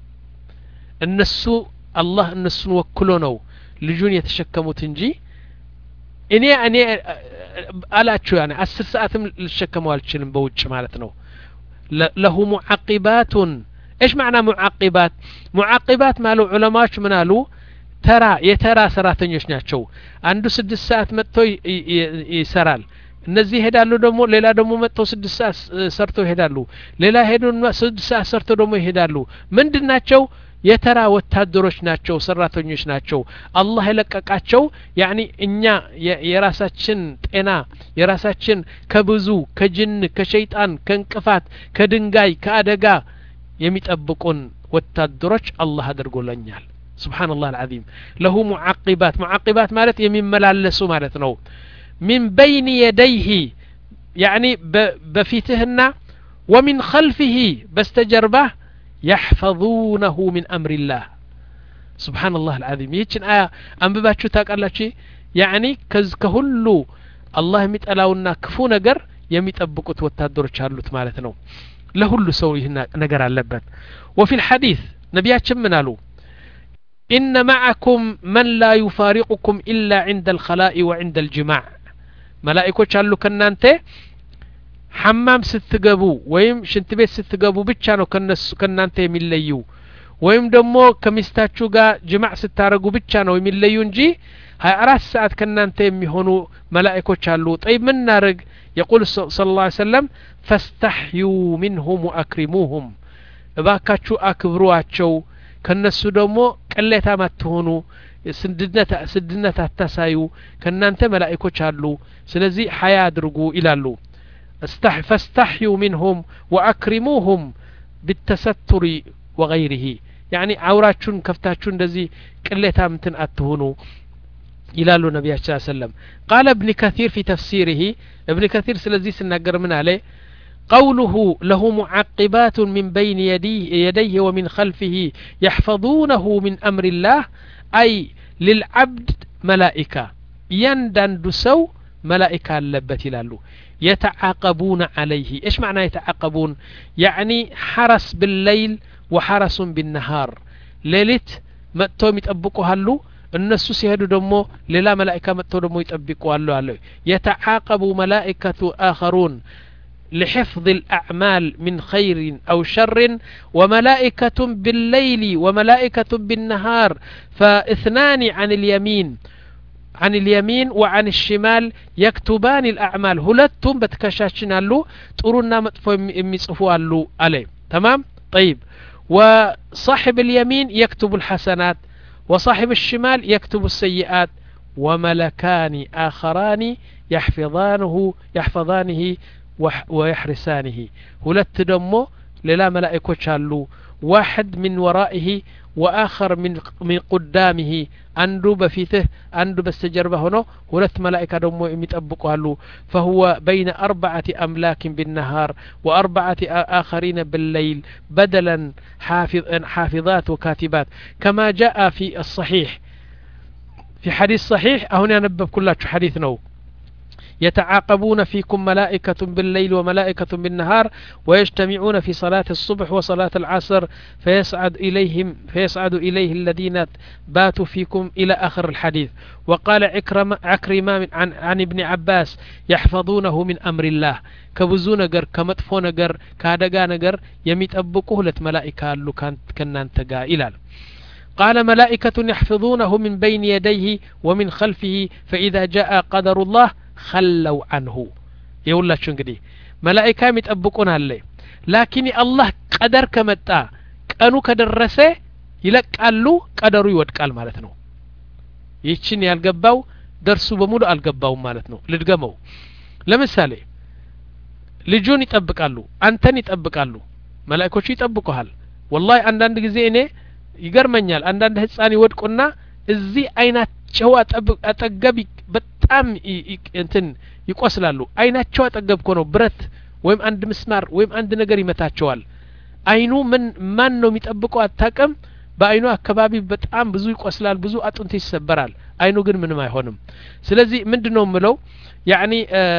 እነሱ አላህ እነሱን ወክሎ ነው ልጁን የተሸከሙት እንጂ እኔ እኔ አላችሁ ያኔ አስር ሰዓትም ልሸከመው አልችልም በውጭ ማለት ነው له معقبات ايش معنى معقبات معقبات ማሉ ዑለማዎች ምን አሉ ተራ የተራ ሰራተኞች ናቸው አንዱ ስድስት ሰዓት መጥቶ ይሰራል እነዚህ ሄዳሉ ደግሞ ሌላ ደግሞ መጥቶ ስድስት ሰዓት ሰርቶ ይሄዳሉ ሌላ ሄዱና ስድስት ሰዓት ሰርቶ ደግሞ ይሄዳሉ ምንድናቸው የተራ ወታደሮች ናቸው ሰራተኞች ናቸው አላህ ይለቀቃቸው ያኒ እኛ የራሳችን ጤና የራሳችን ከብዙ ከጅን ከሸይጣን ከንቅፋት ከድንጋይ ከአደጋ የሚጠብቁን ወታደሮች አላህ አድርጎልኛል سبحان الله العظيم له معقبات معقبات ማለት የሚመላለሱ ማለት ነው من بين يديه يعني بفيتهنا ومن خلفه بستجربه يحفظونه من امر الله سبحان الله العظيم ይችን አያ አንብባችሁ ታውቃላችሁ يعني ከሁሉ አላህ የሚጠላውና ክፉ ነገር የሚጠብቁት ወታደሮች አሉት ማለት ነው ለሁሉ ሰው ይሄን ነገር አለበት وفي الحديث ነብያችን ምን አሉ إن معكم من لا يفارقكم إلا عند الخلاء وعند الجماع ملائكة قالوا كنانت حمام ستجابو ويم شنت بيت ستجابو بتشانو كنس كنانت يمليو ويم دمو كمستاتشو جا جماع ستارجو بتشانو يمليو نجي هاي أراس ساعات كنانت يمهونو ملائكة قالوا طيب من نارج يقول صلى الله عليه وسلم فاستحيوا منهم وأكرموهم باكاتشو أكبرواتشو ከነሱ ደግሞ ቀለታ ማትሆኑ ስድነት ስድነት አታሳዩ ከናንተ መላእክቶች አሉ ስለዚህ ሐያ አድርጉ ይላሉ استحفستحيوا منهم واكرموهم بالتستر وغيره يعني عوراتون كفتاچون እንደዚህ ቀለታ እንትን አትሆኑ ይላሉ ነብያችን ሰለላሁ ዐለይሂ ወሰለም قال ابن كثير في تفسيره ابن كثير ስለዚህ ሲናገር ምን አለ قوله له معقبات من بين يديه, يديه ومن خلفه يحفظونه من أمر الله أي للعبد ملائكة يندندو سو ملائكة اللبت يلالو يتعاقبون عليه. إيش معنى يتعاقبون؟ يعني حرس بالليل وحرس بالنهار. ليلت متو يطبقوا هالو الناس سيهدو دمو للا ملائكة متو دمو يطبقوا هالو هالو. يتعاقب ملائكة آخرون لحفظ الأعمال من خير أو شر وملائكة بالليل وملائكة بالنهار فاثنان عن اليمين عن اليمين وعن الشمال يكتبان الأعمال هلتم بتكشاشنا له طرونا مطفو يمصفوا له عليه تمام. طيب وصاحب اليمين يكتب الحسنات وصاحب الشمال يكتب السيئات وملكان آخران يحفظانه يحفظانه ويحرسانه. هلت دمو للا ملائكة شالو واحد من ورائه وآخر من من قدامه عنده بفيته عنده بستجربه هنا هلت ملائكة دمو يتطبقوا له. فهو بين أربعة أملاك بالنهار وأربعة آخرين بالليل بدلا حافظ حافظات وكاتبات كما جاء في الصحيح في حديث صحيح. هنا نبب كلها حديث نو يتعاقبون فيكم ملائكة بالليل وملائكة بالنهار ويجتمعون في صلاة الصبح وصلاة العصر فيسعد إليهم فيسعد إليه الذين باتوا فيكم إلى آخر الحديث. وقال عكرمة عكرمة عن, عن ابن عباس يحفظونه من أمر الله كبزو نجر كمطفو نجر كادقا نجر يميت أبقوه لت ملائكة اللو كانت كنان تقا إلال. قال ملائكة يحفظونه من بين يديه ومن خلفه فإذا جاء قدر الله خلوا عنه. يقول لك شو انقدي ملائكة يتأبقون هاللي لكن الله قدر كمتا كانوا كدرسه يلك قالو قدروا يودقال معناتنو يچن يالغباو درسو بمولو الغباو معناتنو لدغمو ለምሳሌ ልጁን ይጠብቃሉ አንተን ይጠብቃሉ መላእክቶች ይጠብቁሃል والله አንዳንድ ጊዜ እኔ ይገርመኛል አንዳንድ ህፃን ይወድቁና እዚህ አይናቸው አጠገብ በጣም እንትን ይቆስላሉ አይናቸው አጠገብ እኮ ነው ብረት ወይም አንድ ምስማር ወይም አንድ ነገር ይመታቸዋል አይኑ ምን ማን ነው የሚጠብቀው አታቀም በአይኑ አካባቢ በጣም ብዙ ይቆስላል ብዙ አጥንት ይሰበራል አይኑ ግን ምንም አይሆንም ስለዚህ ምንድነው ምለው ያኒ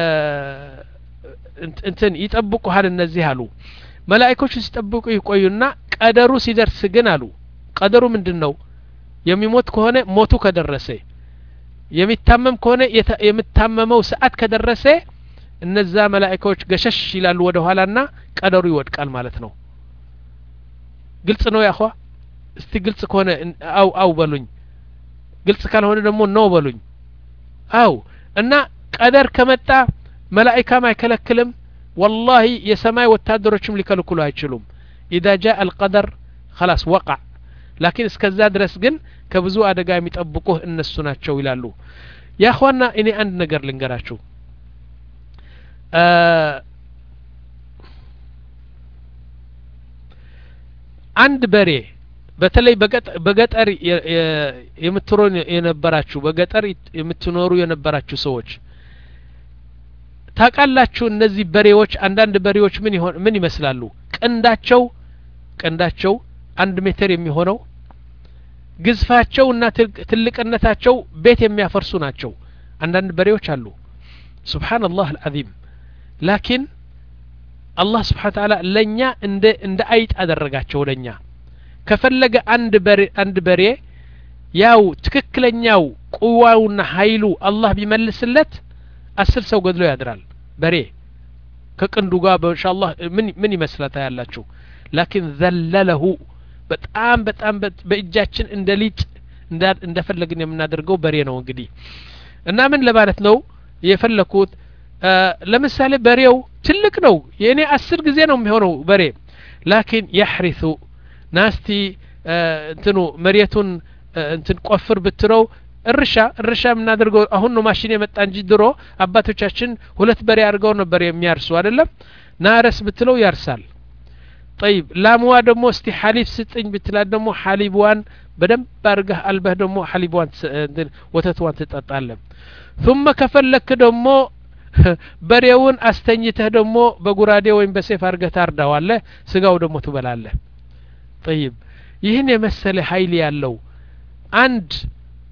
እንትን ይጠብቁሃል እነዚህ አሉ መላእክቶች ሲጠብቁ ይቆዩና ቀደሩ ሲደርስ ግን አሉ ቀደሩ ምንድነው የሚሞት ከሆነ ሞቱ ከደረሰ የሚታመም ከሆነ የሚታመመው ሰዓት ከደረሰ እነዛ መላእክቶች ገሸሽ ይላሉ ወደ ኋላና ቀደሩ ይወድቃል ማለት ነው ግልጽ ነው ያخوا እስቲ ግልጽ ከሆነ አው አው በሉኝ ግልጽ ካልሆነ ደግሞ ነው በሉኝ አው እና ቀደር ከመጣ መላእክት ማይከለክልም والله የሰማይ ወታደሮችም ሊከለክሉ አይችሉም اذا جاء القدر خلاص وقع لكن እስከዛ ድረስ ግን ከብዙ አደጋ የሚጠብቁህ እነሱ ናቸው ይላሉ ያ اخوانا እኔ አንድ ነገር ልንገራችሁ አንድ በሬ በተለይ በገጠር የምትኖሩ የነበራችሁ በገጠር የምትኖሩ የነበራችሁ ሰዎች ታቃላችሁ እነዚህ በሬዎች አንዳንድ በሬዎች ምን ይሆን ምን ይመስላሉ ቀንዳቸው ቀንዳቸው አንድ ሜትር የሚሆነው ግዝፋቸውና ትልቅነታቸው ቤት የሚያፈርሱ ናቸው አንዳንድ በሬዎች አሉ ሱብሃንአላህ العظيم لكن الله سبحانه وتعالى ለኛ እንደ እንደ አይጥ አደረጋቸው ለኛ ከፈለገ አንድ በሬ አንድ በሬ ያው ትክክለኛው ቁዋውና ኃይሉ አላህ ቢመልስለት አስር ሰው ገድሎ ያድራል በሬ ከቅንዱ ጋር በኢንሻአላህ ምን ምን ይመስላታ ያላችሁ لكن ذلله በጣም በጣም በእጃችን እንደሊጥ እንደፈለግን የምናደርገው በሬ ነው እንግዲህ እና ምን ለማለት ነው የፈለኩት ለምሳሌ በሬው ትልቅ ነው የኔ አስር ጊዜ ነው የሚሆነው በሬ لكن يحرث ናስቲ እንትኑ መሬቱን እንትን ቆፍር ብትረው እርሻ እርሻ ምናደርገው አሁን ነው ማሽን የመጣ እንጂ ድሮ አባቶቻችን ሁለት በሬ አድርገው ነበር የሚያርሱ አይደለም ናረስ ብትለው ያርሳል طيب ላምዋ ደግሞ እስቲ ሐሊብ ስጥኝ ብትላት ደግሞ ሐሊብዋን በደንብ አርገህ አልበህ ደግሞ ሐሊብዋን ወተትዋን ትጠጣለህ ثم ከፈለክ ደግሞ በሬውን አስተኝተህ ደግሞ በጉራዴ ወይም በሰይፍ አርገህ ታርዳዋለህ ስጋው ደግሞ ትበላለህ طيب ይህን የመሰለ ኃይል ያለው አንድ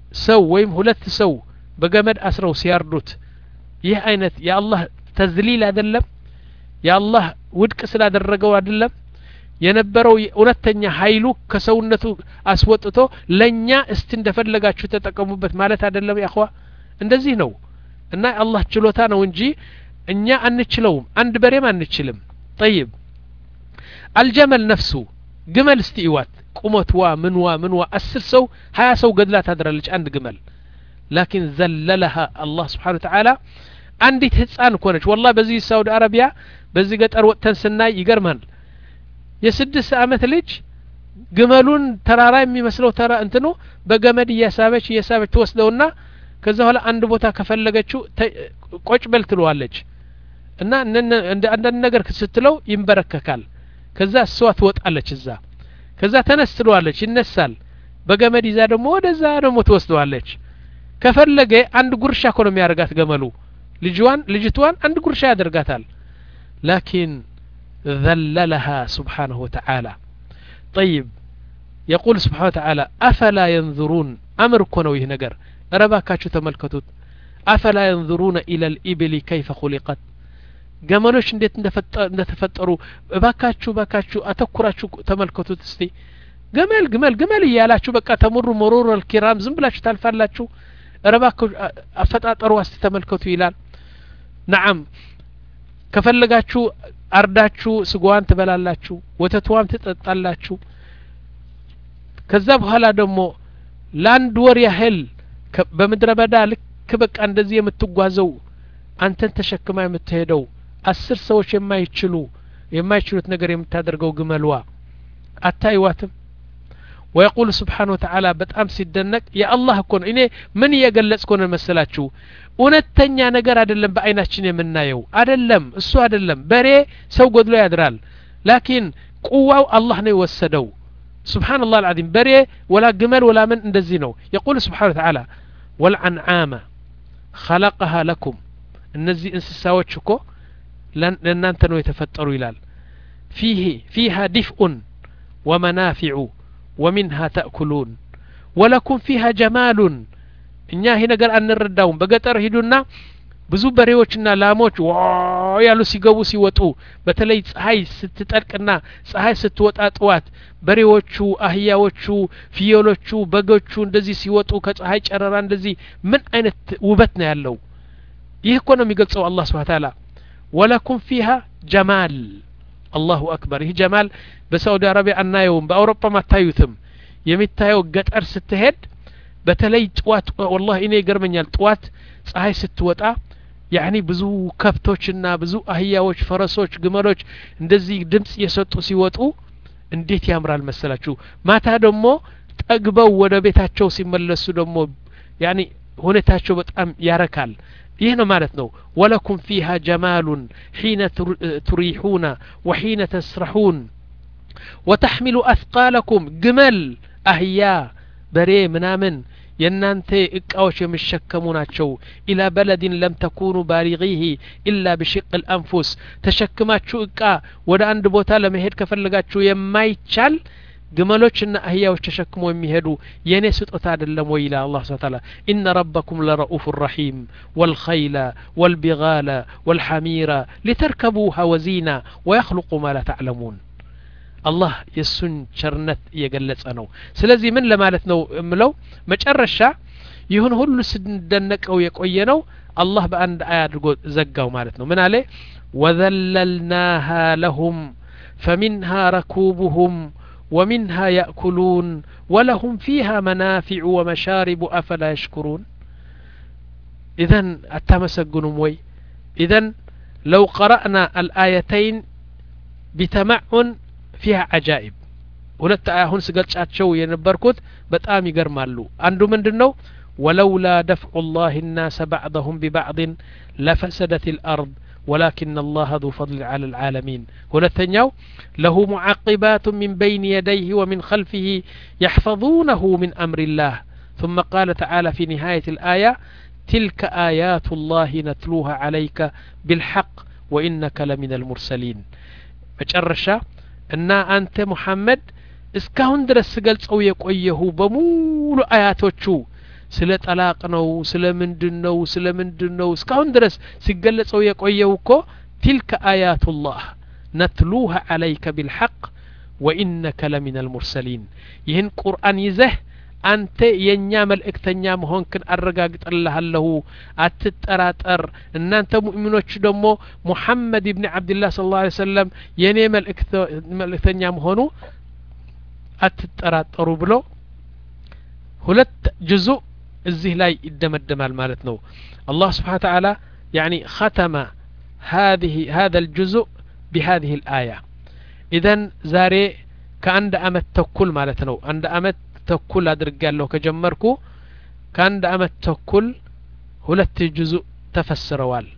ሰው ወይም ሁለት ሰው በገመድ አስረው ሲያርዱት ይህ አይነት የአላህ ተዝሊል አይደለም? የአላህ ውድቅ ስላደረገው አይደለም? የነበረው እውነተኛ ኃይሉ ከሰውነቱ አስወጥቶ ለኛ እስቲ እንደፈለጋችሁ ተጠቀሙበት ማለት አይደለም? ያخوا እንደዚህ ነው። እና አላህ ችሎታ ነው እንጂ እኛ አንችለውም። አንድ በሬም አንችልም። طيب الجمل نفسه ግመል እስቲ ይዋት ቁመትዋ ምንዋ ምንዋ አስር ሰው ሀያ ሰው ገድላ ታድራለች አንድ ግመል። لكن ذللها الله سبحانه وتعالى አንዲት ህፃን ኮነች። والله በዚህ ሳውዲ አረቢያ በዚህ ገጠር ወጥተን ስናይ ይገርማል። የስድስት አመት ልጅ ግመሉን ተራራ የሚመስለው ተራ እንትኑ በገመድ እያሳበች እያሳበች ተወስደውና ከዛ ኋላ አንድ ቦታ ከፈለገችው ቆጭ በል ትለዋለች እና እንደ አንዳንድ ነገር ስትለው ይንበረከካል። ከዛ እሷ ትወጣለች እዛ ከዛ ተነስ ትለዋለች ይነሳል። በገመድ ይዛ ደግሞ ወደዛ ደግሞ ትወስደዋለች። ከፈለገ አንድ ጉርሻ እኮ ነው የሚያደርጋት ገመሉ ልጅዋን ልጅቷን አንድ ጉርሻ ያደርጋታል። لكن ذللها سبحانه وتعالى. طيب يقول سبحانه وتعالى أفلا ينظرون أمر كونوا ይህ ነገር ረባካችሁ ተመልከቱት። أفلا ينظرون إلى الإبل كيف خلقت ገመሎች እንዴት እንደተፈጠሩ ባካችሁ ባካችሁ አተኩራችሁ ተመልከቱት እስቲ። ገመል ገመል ገመል ይያላችሁ በቃ ተመሩ መሩር الكرام ዝም ብላችሁ ታልፋላችሁ። ረባካችሁ አፈጣጠሩ እስቲ ተመልከቱ ይላል። نعم ከፈለጋችሁ አርዳችሁ ስጓን ትበላላችሁ ወተቷም ትጠጣላችሁ። ከዛ በኋላ ደግሞ ላንድ ወር ያህል በመድረ በዳ ልክ በቃ እንደዚህ የምትጓዘው አንተን ተሸክማ የምትሄደው አስር ሰዎች የማይችሉ የማይችሉት ነገር የምታደርገው ግመልዋ አታይዋትም? ويقول سبحانه وتعالى በጣም ሲደነቅ የአላህ እኮ ነው። እኔ ምን እየገለጽኩ ነው መሰላችሁ? እውነተኛ ነገር አይደለም በአይናችን የምናየው አይደለም እሱ አይደለም። በሬ ሰው ጎድሎ ያድራል لكن ቁዋው አላህ ነው የወሰደው። سبحان الله العظيم በሬ ولا ግመል ولا ምን እንደዚህ ነው። يقول سبحانه وتعالى والعنعام خلقها لكم እነዚህ እንስሳዎች እኮ ለእናንተ ነው የተፈጠሩ ይላል። فيه فيها دفء ومنافع ومنها تأكلون ولكم فيها جمال እኛ ይሄ ነገር አንረዳውም። በገጠር ሄዱና ብዙ በሬዎችና ላሞች ዋው ያሉ ሲገቡ ሲወጡ በተለይ ፀሐይ ስትጠልቅና ፀሐይ ስትወጣ ጠዋት በሬዎቹ አህያዎቹ ፍየሎቹ በጎቹ እንደዚህ ሲወጡ ከፀሐይ ጨረራ እንደዚህ ምን አይነት ውበት ነው ያለው። ይህ እኮ ነው የሚገልጸው አላህ Subhanahu Wa Ta'ala ولكم فيها جمال الله أكبر። ይህ ጀማል በሳውዲ አረቢያ አናየውም በአውሮፓ ማታዩትም። የሚታየው ገጠር ስትሄድ በተለይ ጠዋት والله እኔ ይገርመኛል ጠዋት ፀሐይ ስትወጣ يعني ብዙ ከብቶችና ብዙ አህያዎች ፈረሶች ግመሎች እንደዚህ ድምጽ እየሰጡ ሲወጡ እንዴት ያምራል መሰላችሁ። ማታ ደግሞ ጠግበው ወደ ቤታቸው ሲመለሱ ደግሞ يعني ሁኔታቸው በጣም ያረካል። ይህ ነው ማለት ነው ولكم فيها جمال حين تريحون وحين تسرحون وتحمل أثقالكم ግመል አህያ በሬ ምናምን የናንተ እቃዎች የሚሸከሙ ናቸው። ኢላ በለድን ለም ተኩኑ ባሊጊሂ ኢላ بشق الانفس ተሸክማችሁ እቃ ወደ አንድ ቦታ ለመሄድ ከፈለጋችሁ የማይቻል ግመሎችና አህያዎች ተሸክሞ የሚሄዱ የኔ ስጦታ አይደለም ወይ ኢላ አላህ Subhanahu Wa Ta'ala ان ربكم لرؤوف رحيم والخيل والبغال والحمير لتركبوها وزينة ويخلق ما لا تعلمون الله የሱን ቸርነት እየገለጸ ነው። ስለዚህ ምን ለማለት ነው እምለው መጨረሻ ይሁን ሁሉ ስንደነቀው የቆየ ነው አላህ በአንድ አያ አድርጎ ዘጋው ማለት ነው። ምን አለ وذللناها لهم فمنها ركوبهم ومنها يأكلون ولهم فيها منافع ومشارب أفلا يشكرون. إذن أتمسكنهم وي إذن لو قرأنا الآيتين بتمعن فيها عجائب ሁለት አሁን ስገልጻቸው የነበርኩት በጣም ይገርማሉ። አንዱ ምንድነው ولولا دفع الله الناس بعضهم ببعض لفسدت الأرض ولكن الله ذو فضل على العالمين. ሁለተኛው له معقبات من بين يديه ومن خلفه يحفظونه من أمر الله. ثم قال تعالى في نهاية الآية تلك آيات الله نتلوها عليك بالحق وإنك لمن المرسلين. መጨረሻ እና አንተ ሙሐመድ እስካሁን ድረስ ስገልጸው የቆየሁ በሙሉ አያቶቹ ስለ ጠላቅ ነው ስለ ምንድነው ስለ ምንድነው እስካሁን ድረስ ሲገለጸው የቆየው እኮ تلك آيات الله نتلوها عليك بالحق وإنك لمن المرسلين ይህን ቁርአን ይዘህ አንተ የኛ መልእክተኛ መሆንክን አረጋግጥልሃለሁ አትጠራጠር እናንተ ሙእሚኖች ደግሞ ሙሐመድ ኢብኑ አብዱላህ ሰለላሁ ዐለይሂ ወሰለም የኔ መልእክተኛ መሆኑ አትጠራጠሩ ብሎ ሁለት ጁዙእ እዚህ ላይ ይደመደማል ማለት ነው አላህ Subhanahu Wa Ta'ala يعني ختم هذه هذا الجزء بهذه الآية إذن زاري كأند أمت تكل ማለት ነው አንድ አመት ተኩል አድርጋለሁ ከጀመርኩ ከአንድ አመት ተኩል ሁለት ጁዙእ ተፈስረዋል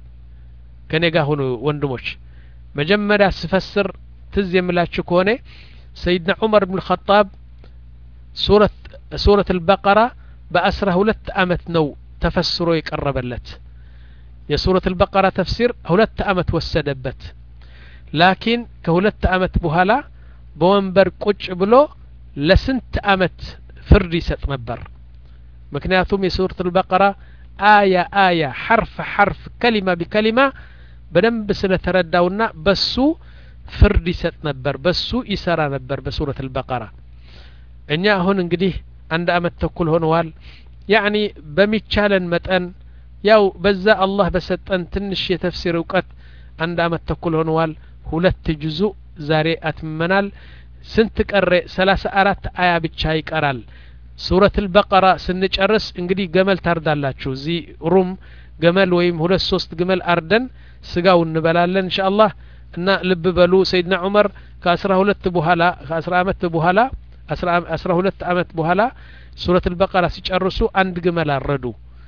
ከኔ ጋር ሆኖ ወንድሞች መጀመሪያ ስፈስር ትዝ የምላችሁ ከሆነ ሰይድና ዑመር ኢብኑ الخطاب ሱረት ሱረት البقرة በአስራ ሁለት አመት ነው ተፈስሮ የቀረበለት የሱረት البقرة ተፍሲር ሁለት አመት ወሰደበት ላኪን ከሁለት አመት በኋላ በወንበር ቁጭ ብሎ ለስንት አመት ፍርድ ይሰጥ ነበር ምክንያቱም የሱረት البقرة አያ አያ حرف حرف كلمة بكلمة በደንብ ስለተረዳውና በሱ ፍርድ ይሰጥ ነበር በሱ ይሰራ ነበር በሱረት البقرة እኛ አሁን እንግዲህ አንድ አመት ተኩል ሆነዋል يعني በሚቻለን መጠን ያው በዛ አላህ በሰጠን ትንሽ የተፍሲር ዕውቀት አንድ አመት ተኩል ሆነዋል ሁለት ጁዙእ ዛሬ አትመናል ስንት ቀረ ሰላሳ አራት አያ ብቻ ይቀራል ሱረት البقرة ስንጨርስ እንግዲህ ገመል ታርዳላችሁ እዚ ሩም ገመል ወይም ሁለት ሶስት ገመል አርደን ስጋው እንበላለን ኢንሻአላህ እና ልብ በሉ ሰይድና ዑመር ከ12 በኋላ ከ10 አመት በኋላ አስራ ሁለት አመት በኋላ ሱረት البقرة ሲጨርሱ አንድ ገመል አረዱ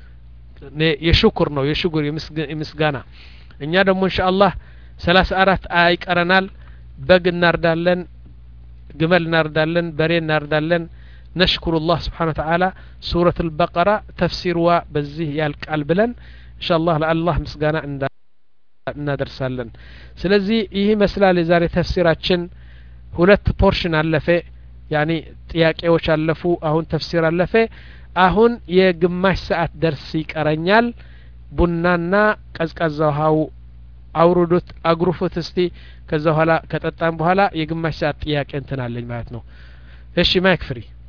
የሽኩር ነው የሽኩር የምስጋና እኛ ደግሞ ኢንሻአላህ ሰላሳ አራት አያ ይቀረናል በግ እናርዳለን ግመል እናርዳለን በሬ እናርዳለን نشكر الله سبحانه وتعالى سورة البقرة تفسيرها بزيه يالقال بلن إن شاء الله لله مسغانا እናደርሳለን ስለዚህ ይሄ መስላል የዛሬ ተፍሲራችን ሁለት ፖርሽን አለፈ ያኒ ጥያቄዎች አለፉ አሁን ተፍሲር አለፈ አሁን የግማሽ ሰዓት ደርስ ይቀረኛል ቡናና ቀዝቃዛ ውሃው አውሩዱት አግሩፉት እስቲ ከዛ በኋላ ከጠጣን በኋላ የግማሽ ሰዓት ጥያቄ እንተናለኝ ማለት ነው እሺ ማይክ ፍሪ